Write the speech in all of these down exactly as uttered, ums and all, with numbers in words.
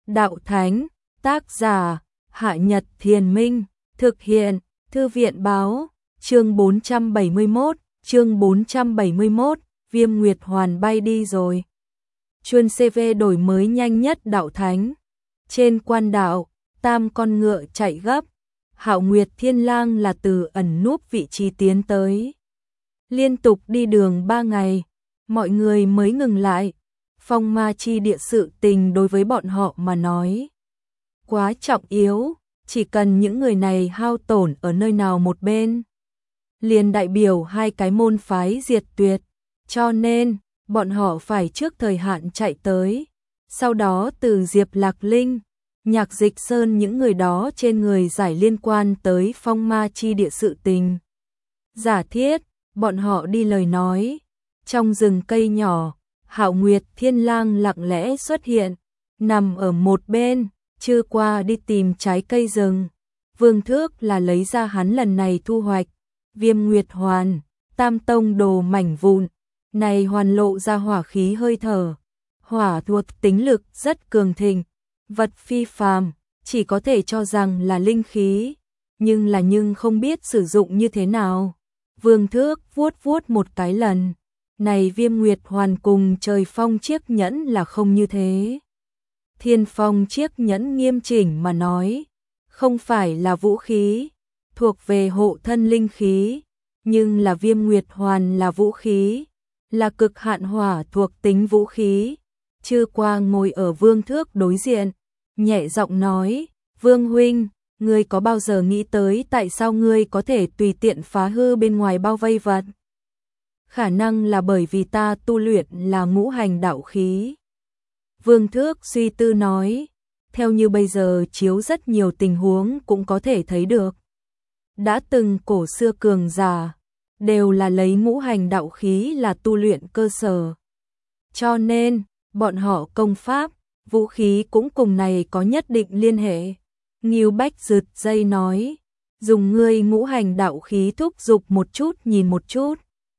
đạo thánh, tác giả, Hạ Nhật Thiền Minh, thực hiện, Thư viện báo, chương bốn trăm bảy mươi mốt, chương bốn trăm bảy mươi mốt, Viêm Nguyệt Hoàn bay đi rồi. Chuân xê vê đổi mới nhanh nhất đạo thánh. Trên quan đạo, tam con ngựa chạy gấp, Hạo Nguyệt Thiên Lang là từ ẩn núp vị trí tiến tới. Liên tục đi đường ba ngày, mọi người mới ngừng lại. Phong ma chi địa sự tình đối với bọn họ mà nói quá trọng yếu, chỉ cần những người này hao tổn ở nơi nào một bên, liền đại biểu hai cái môn phái diệt tuyệt, cho nên bọn họ phải trước thời hạn chạy tới. Sau đó từ Diệp Lạc Linh, Nhạc Dịch Sơn những người đó trên người giải liên quan tới phong ma chi địa sự tình. Giả thiết, bọn họ đi lời nói, trong rừng cây nhỏ, Hạo Nguyệt Thiên Lang lặng lẽ xuất hiện, nằm ở một bên, chưa qua đi tìm trái cây rừng. Vương Thước là lấy ra hắn lần này thu hoạch, Viêm Nguyệt Hoàn, Tam Tông đồ mảnh vụn, này hoàn lộ ra hỏa khí hơi thở. Hỏa thuộc tính lực rất cường thịnh, vật phi phàm, chỉ có thể cho rằng là linh khí, nhưng là nhưng không biết sử dụng như thế nào. Vương Thước vuốt vuốt một cái lần, này Viêm Nguyệt Hoàn cùng Trời Phong chiếc nhẫn là không như thế. Thiên Phong chiếc nhẫn nghiêm chỉnh mà nói, không phải là vũ khí, thuộc về hộ thân linh khí, nhưng là Viêm Nguyệt Hoàn là vũ khí, là cực hạn hỏa thuộc tính vũ khí. Chư qua ngồi ở Vương Thước đối diện, nhẹ giọng nói, Vương huynh, ngươi có bao giờ nghĩ tới tại sao ngươi có thể tùy tiện phá hư bên ngoài bao vây vật? Khả năng là bởi vì ta tu luyện là ngũ hành đạo khí. Vương Thước suy tư nói, theo như bây giờ chiếu rất nhiều tình huống cũng có thể thấy được. Đã từng cổ xưa cường giả, đều là lấy ngũ hành đạo khí là tu luyện cơ sở. Cho nên, bọn họ công pháp, vũ khí cũng cùng này có nhất định liên hệ. Ngưu Bách rực dây nói, dùng ngươi ngũ hành đạo khí thúc dục một chút nhìn một chút.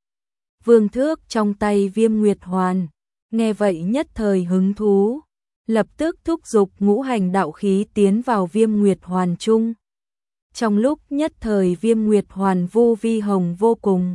Vương Thước trong tay Viêm Nguyệt Hoàn, nghe vậy nhất thời hứng thú, lập tức thúc dục ngũ hành đạo khí tiến vào Viêm Nguyệt Hoàn chung. Trong lúc nhất thời Viêm Nguyệt Hoàn vô vi hồng vô cùng.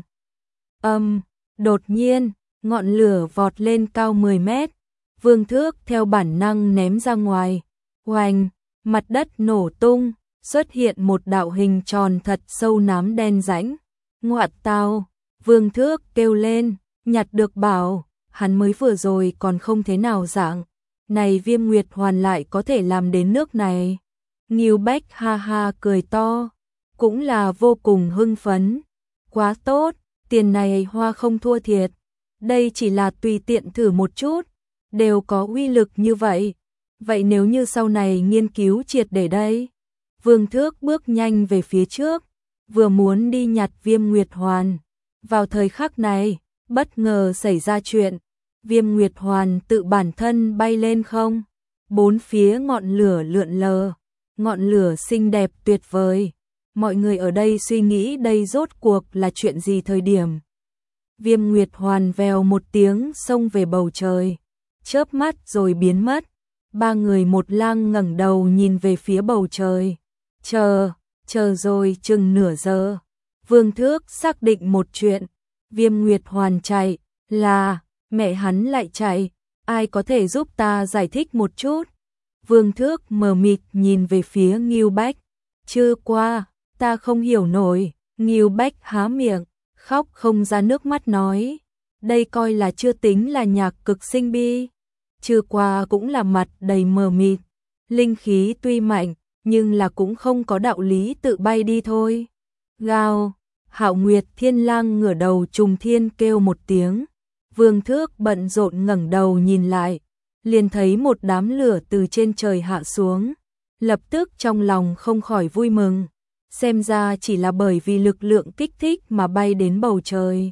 Âm, đột nhiên, ngọn lửa vọt lên cao mười mét, Vương Thước theo bản năng ném ra ngoài. Oanh, mặt đất nổ tung, xuất hiện một đạo hình tròn thật sâu nám đen rãnh. Ngoạt tao, Vương Thước kêu lên, nhặt được bảo, hắn mới vừa rồi còn không thế nào dạng. Này Viêm Nguyệt Hoàn lại có thể làm đến nước này. Ngưu Bách ha ha cười to, cũng là vô cùng hưng phấn. Quá tốt, tiền này hoa không thua thiệt. Đây chỉ là tùy tiện thử một chút, đều có uy lực như vậy. Vậy nếu như sau này nghiên cứu triệt để đây? Vương Thước bước nhanh về phía trước, vừa muốn đi nhặt Viêm Nguyệt Hoàn. Vào thời khắc này, bất ngờ xảy ra chuyện, Viêm Nguyệt Hoàn tự bản thân bay lên không. Bốn phía ngọn lửa lượn lờ, ngọn lửa xinh đẹp tuyệt vời. Mọi người ở đây suy nghĩ đây rốt cuộc là chuyện gì thời điểm. Viêm Nguyệt Hoàn vèo một tiếng xông về bầu trời, chớp mắt rồi biến mất. Ba người một lang ngẩng đầu nhìn về phía bầu trời. Chờ, chờ rồi chừng nửa giờ. Vương Thước xác định một chuyện, Viêm Nguyệt Hoàn chạy, là, mẹ hắn lại chạy, ai có thể giúp ta giải thích một chút? Vương Thước mờ mịt nhìn về phía Ngưu Bách, chưa qua, ta không hiểu nổi. Ngưu Bách há miệng, khóc không ra nước mắt nói, đây coi là chưa tính là nhạc cực sinh bi. Chưa qua cũng là mặt đầy mờ mịt, linh khí tuy mạnh, nhưng là cũng không có đạo lý tự bay đi thôi. Gào, Hạo Nguyệt Thiên Lang ngửa đầu trùng thiên kêu một tiếng. Vương Thước bận rộn ngẩng đầu nhìn lại, liền thấy một đám lửa từ trên trời hạ xuống, lập tức trong lòng không khỏi vui mừng, xem ra chỉ là bởi vì lực lượng kích thích mà bay đến bầu trời.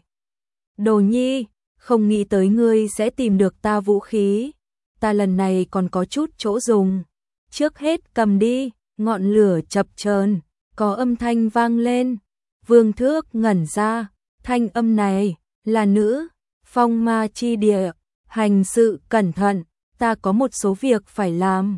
Đồ Nhi, không nghĩ tới ngươi sẽ tìm được ta vũ khí, ta lần này còn có chút chỗ dùng, trước hết cầm đi. Ngọn lửa chập chờn, có âm thanh vang lên. Vương Thước ngẩn ra, thanh âm này là nữ. Phong ma chi địa, hành sự cẩn thận, ta có một số việc phải làm.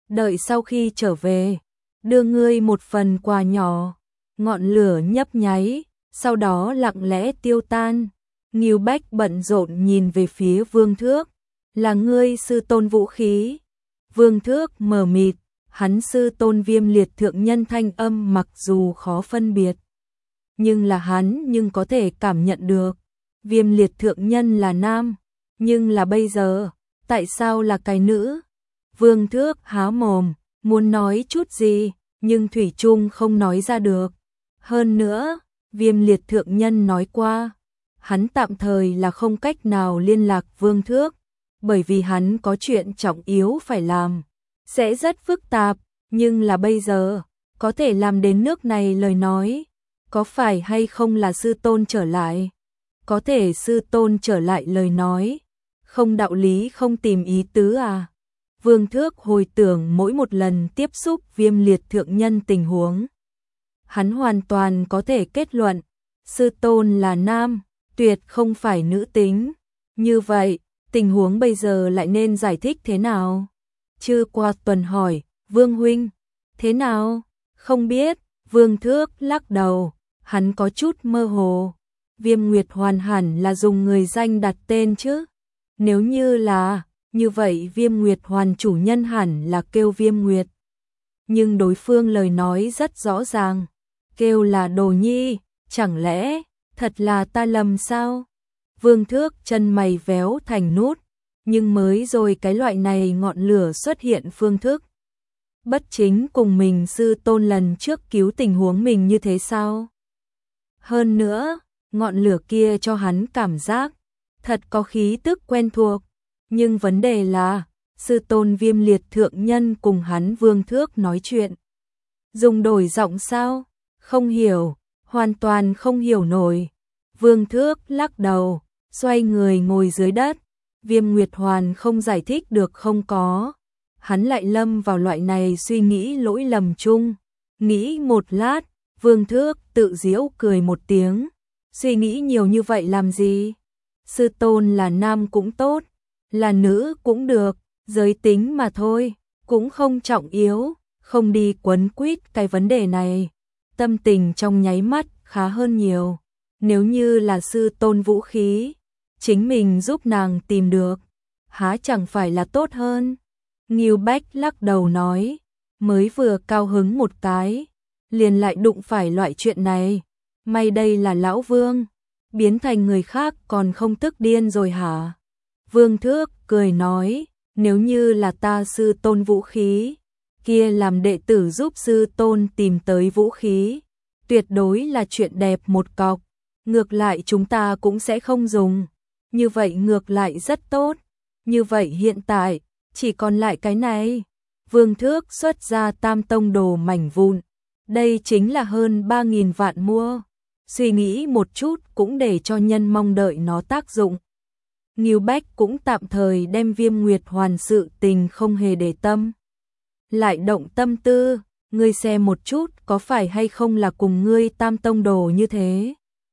đợi sau khi trở về, đưa ngươi một phần quà nhỏ. Ngọn lửa nhấp nháy, sau đó lặng lẽ tiêu tan. Ngưu Bách bận rộn nhìn về phía Vương Thước, là ngươi sư tôn vũ khí. Vương Thước mờ mịt, hắn sư tôn Viêm Liệt thượng nhân thanh âm mặc dù khó phân biệt, nhưng là hắn nhưng có thể cảm nhận được. Viêm Liệt thượng nhân là nam, nhưng là bây giờ, tại sao là cái nữ? Vương Thước há mồm, muốn nói chút gì, nhưng thủy chung không nói ra được. Hơn nữa, Viêm Liệt thượng nhân nói qua, hắn tạm thời là không cách nào liên lạc Vương Thước, bởi vì hắn có chuyện trọng yếu phải làm, sẽ rất phức tạp, nhưng là bây giờ, có thể làm đến nước này lời nói, có phải hay không là sư tôn trở lại? Có thể sư tôn trở lại lời nói, không đạo lý không tìm ý tứ à? Vương Thước hồi tưởng mỗi một lần tiếp xúc Viêm Liệt thượng nhân tình huống. Hắn hoàn toàn có thể kết luận, sư tôn là nam, tuyệt không phải nữ tính. Như vậy, tình huống bây giờ lại nên giải thích thế nào? Chư Qua Tuần hỏi, Vương huynh, thế nào? Không biết, Vương Thước lắc đầu, hắn có chút mơ hồ. Viêm Nguyệt Hoàn hẳn là dùng người danh đặt tên chứ? Nếu như là, như vậy Viêm Nguyệt Hoàn chủ nhân hẳn là kêu Viêm Nguyệt. Nhưng đối phương lời nói rất rõ ràng, kêu là Đồ Nhi, chẳng lẽ, thật là ta lầm sao? Vương Thước chân mày véo thành nút, nhưng mới rồi cái loại này ngọn lửa xuất hiện phương thức. Bất chính cùng mình sư tôn lần trước cứu tình huống mình như thế sao? Hơn nữa, ngọn lửa kia cho hắn cảm giác, thật có khí tức quen thuộc. Nhưng vấn đề là, sư tôn Viêm Liệt thượng nhân cùng hắn Vương Thước nói chuyện. Dùng đổi giọng sao? Không hiểu, hoàn toàn không hiểu nổi. Vương Thước lắc đầu, xoay người ngồi dưới đất. Viêm Nguyệt Hoàn không giải thích được không có. Hắn lại lâm vào loại này suy nghĩ lỗi lầm chung. Nghĩ một lát, Vương Thước tự giễu cười một tiếng. Suy nghĩ nhiều như vậy làm gì? Sư tôn là nam cũng tốt, là nữ cũng được, giới tính mà thôi, cũng không trọng yếu, không đi quấn quýt cái vấn đề này. Tâm tình trong nháy mắt khá hơn nhiều. Nếu như là sư tôn vũ khí, chính mình giúp nàng tìm được, há chẳng phải là tốt hơn. Ngưu Bách lắc đầu nói, mới vừa cao hứng một cái, liền lại đụng phải loại chuyện này. May đây là lão Vương, biến thành người khác còn không tức điên rồi hả? Vương Thước cười nói, nếu như là ta sư tôn vũ khí, kia làm đệ tử giúp sư tôn tìm tới vũ khí, tuyệt đối là chuyện đẹp một cọc. Ngược lại chúng ta cũng sẽ không dùng, như vậy ngược lại rất tốt. Như vậy hiện tại, chỉ còn lại cái này. Vương Thước xuất ra tam tông đồ mảnh vụn, đây chính là hơn ba nghìn vạn mua. Suy nghĩ một chút cũng để cho nhân mong đợi nó tác dụng. Ngưu Bách cũng tạm thời đem Viêm Nguyệt Hoàn sự tình không hề để tâm. Lại động tâm tư, ngươi xem một chút có phải hay không là cùng ngươi tam tông đồ như thế.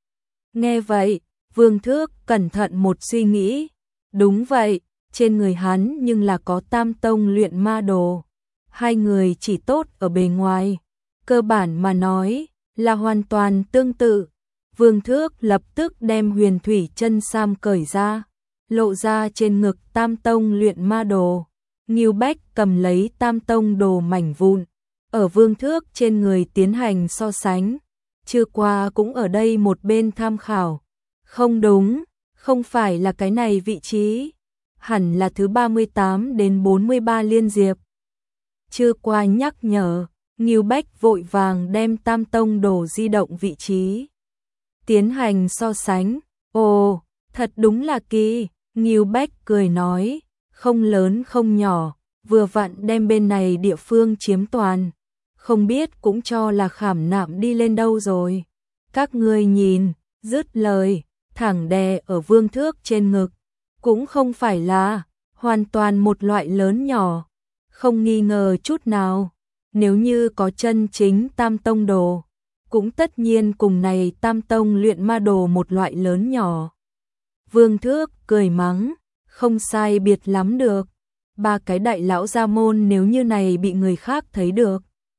Nghe vậy, Vương Thước cẩn thận một suy nghĩ. Đúng vậy, trên người hắn nhưng là có tam tông luyện ma đồ. Hai người chỉ tốt ở bề ngoài. Cơ bản mà nói, là hoàn toàn tương tự. Vương Thước lập tức đem huyền thủy chân sam cởi ra, lộ ra trên ngực tam tông luyện ma đồ. Ngưu Bách cầm lấy tam tông đồ mảnh vụn, ở Vương Thước trên người tiến hành so sánh. Chưa qua cũng ở đây một bên tham khảo. Không đúng, không phải là cái này vị trí, hẳn là thứ ba mươi tám đến bốn mươi ba liên diệp. Chưa qua nhắc nhở, Ngưu Bách vội vàng đem tam tông đồ di động vị trí, tiến hành so sánh. Ồ, thật đúng là kỳ, Ngưu Bách cười nói, không lớn không nhỏ, vừa vặn đem bên này địa phương chiếm toàn, không biết cũng cho là khảm nạm đi lên đâu rồi. Các ngươi nhìn, dứt lời, thẳng đè ở Vương Thước trên ngực, cũng không phải là hoàn toàn một loại lớn nhỏ, không nghi ngờ chút nào. Nếu như có chân chính tam tông đồ, cũng tất nhiên cùng này tam tông luyện ma đồ một loại lớn nhỏ. Vương Thước cười mắng, không sai biệt lắm được, ba cái đại lão gia môn nếu như này bị người khác thấy được.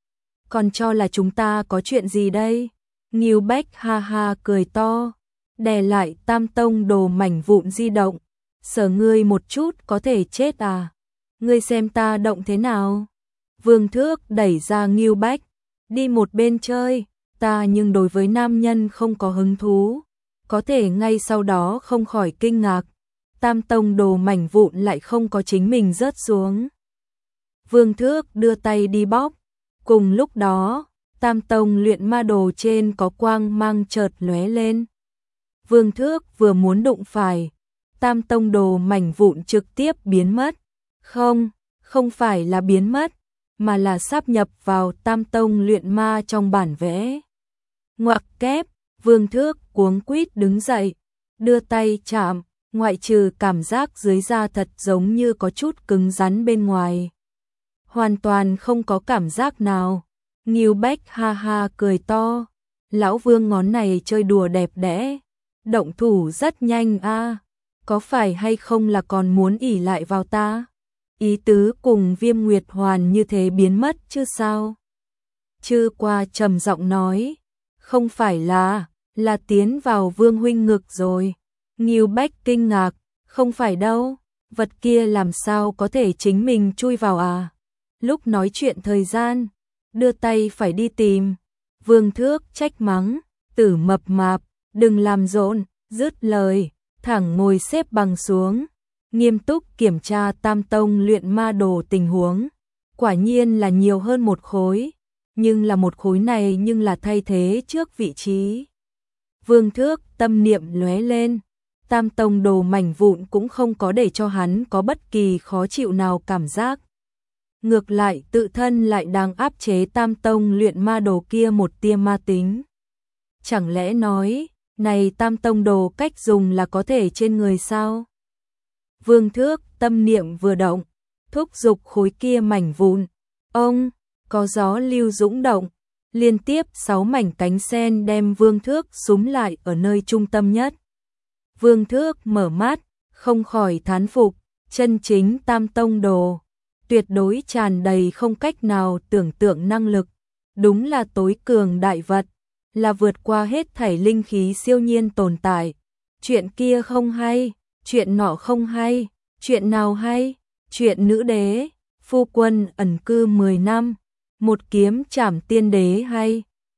Còn cho là chúng ta có chuyện gì đây? Ngưu Bách ha ha cười to, đè lại Tam Tông Đồ mảnh vụn di động. Sở ngươi một chút có thể chết à? Ngươi xem ta động thế nào? Vương Thước đẩy ra Ngưu Bách, đi một bên chơi, ta nhưng đối với nam nhân không có hứng thú. Có thể ngay sau đó không khỏi kinh ngạc, Tam Tông Đồ mảnh vụn lại không có chính mình rớt xuống. Vương Thước đưa tay đi bóp, cùng lúc đó, Tam Tông luyện ma đồ trên có quang mang chợt lóe lên. Vương Thước vừa muốn đụng phải, Tam Tông Đồ mảnh vụn trực tiếp biến mất. Không, không phải là biến mất, mà là sáp nhập vào Tam Tông luyện ma trong bản vẽ. Ngoặc kép, Vương Thước cuống quýt đứng dậy, đưa tay chạm, ngoại trừ cảm giác dưới da thật giống như có chút cứng rắn bên ngoài. Hoàn toàn không có cảm giác nào. Ngưu Bách ha ha cười to, lão Vương ngón này chơi đùa đẹp đẽ, động thủ rất nhanh a, có phải hay không là còn muốn ỷ lại vào ta? Ý tứ cùng Viêm Nguyệt Hoàn như thế biến mất chứ sao? Chư Qua trầm giọng nói, không phải là, là tiến vào Vương huynh ngực rồi. Ngưu Bách kinh ngạc, không phải đâu, vật kia làm sao có thể chính mình chui vào à? Lúc nói chuyện thời gian, đưa tay phải đi tìm. Vương Thước trách mắng, tử mập mạp, đừng làm rộn, dứt lời, thẳng ngồi xếp bằng xuống, nghiêm túc kiểm tra Tam Tông luyện ma đồ tình huống. Quả nhiên là nhiều hơn một khối, nhưng là một khối này nhưng là thay thế trước vị trí. Vương Thước tâm niệm lóe lên, Tam Tông đồ mảnh vụn cũng không có để cho hắn có bất kỳ khó chịu nào cảm giác. Ngược lại tự thân lại đang áp chế Tam Tông luyện ma đồ kia một tia ma tính. Chẳng lẽ nói, này Tam Tông đồ cách dùng là có thể trên người sao? Vương Thước tâm niệm vừa động, thúc giục khối kia mảnh vụn. Ông, có gió lưu dũng động, liên tiếp sáu mảnh cánh sen đem Vương Thước súm lại ở nơi trung tâm nhất. Vương Thước mở mắt, không khỏi thán phục, chân chính Tam Tông đồ, tuyệt đối tràn đầy không cách nào tưởng tượng năng lực, đúng là tối cường đại vật, là vượt qua hết thảy linh khí siêu nhiên tồn tại. Chuyện kia không hay, chuyện nọ không hay, chuyện nào hay? Chuyện nữ đế, phu quân ẩn cư mười năm, một kiếm trảm tiên đế hay?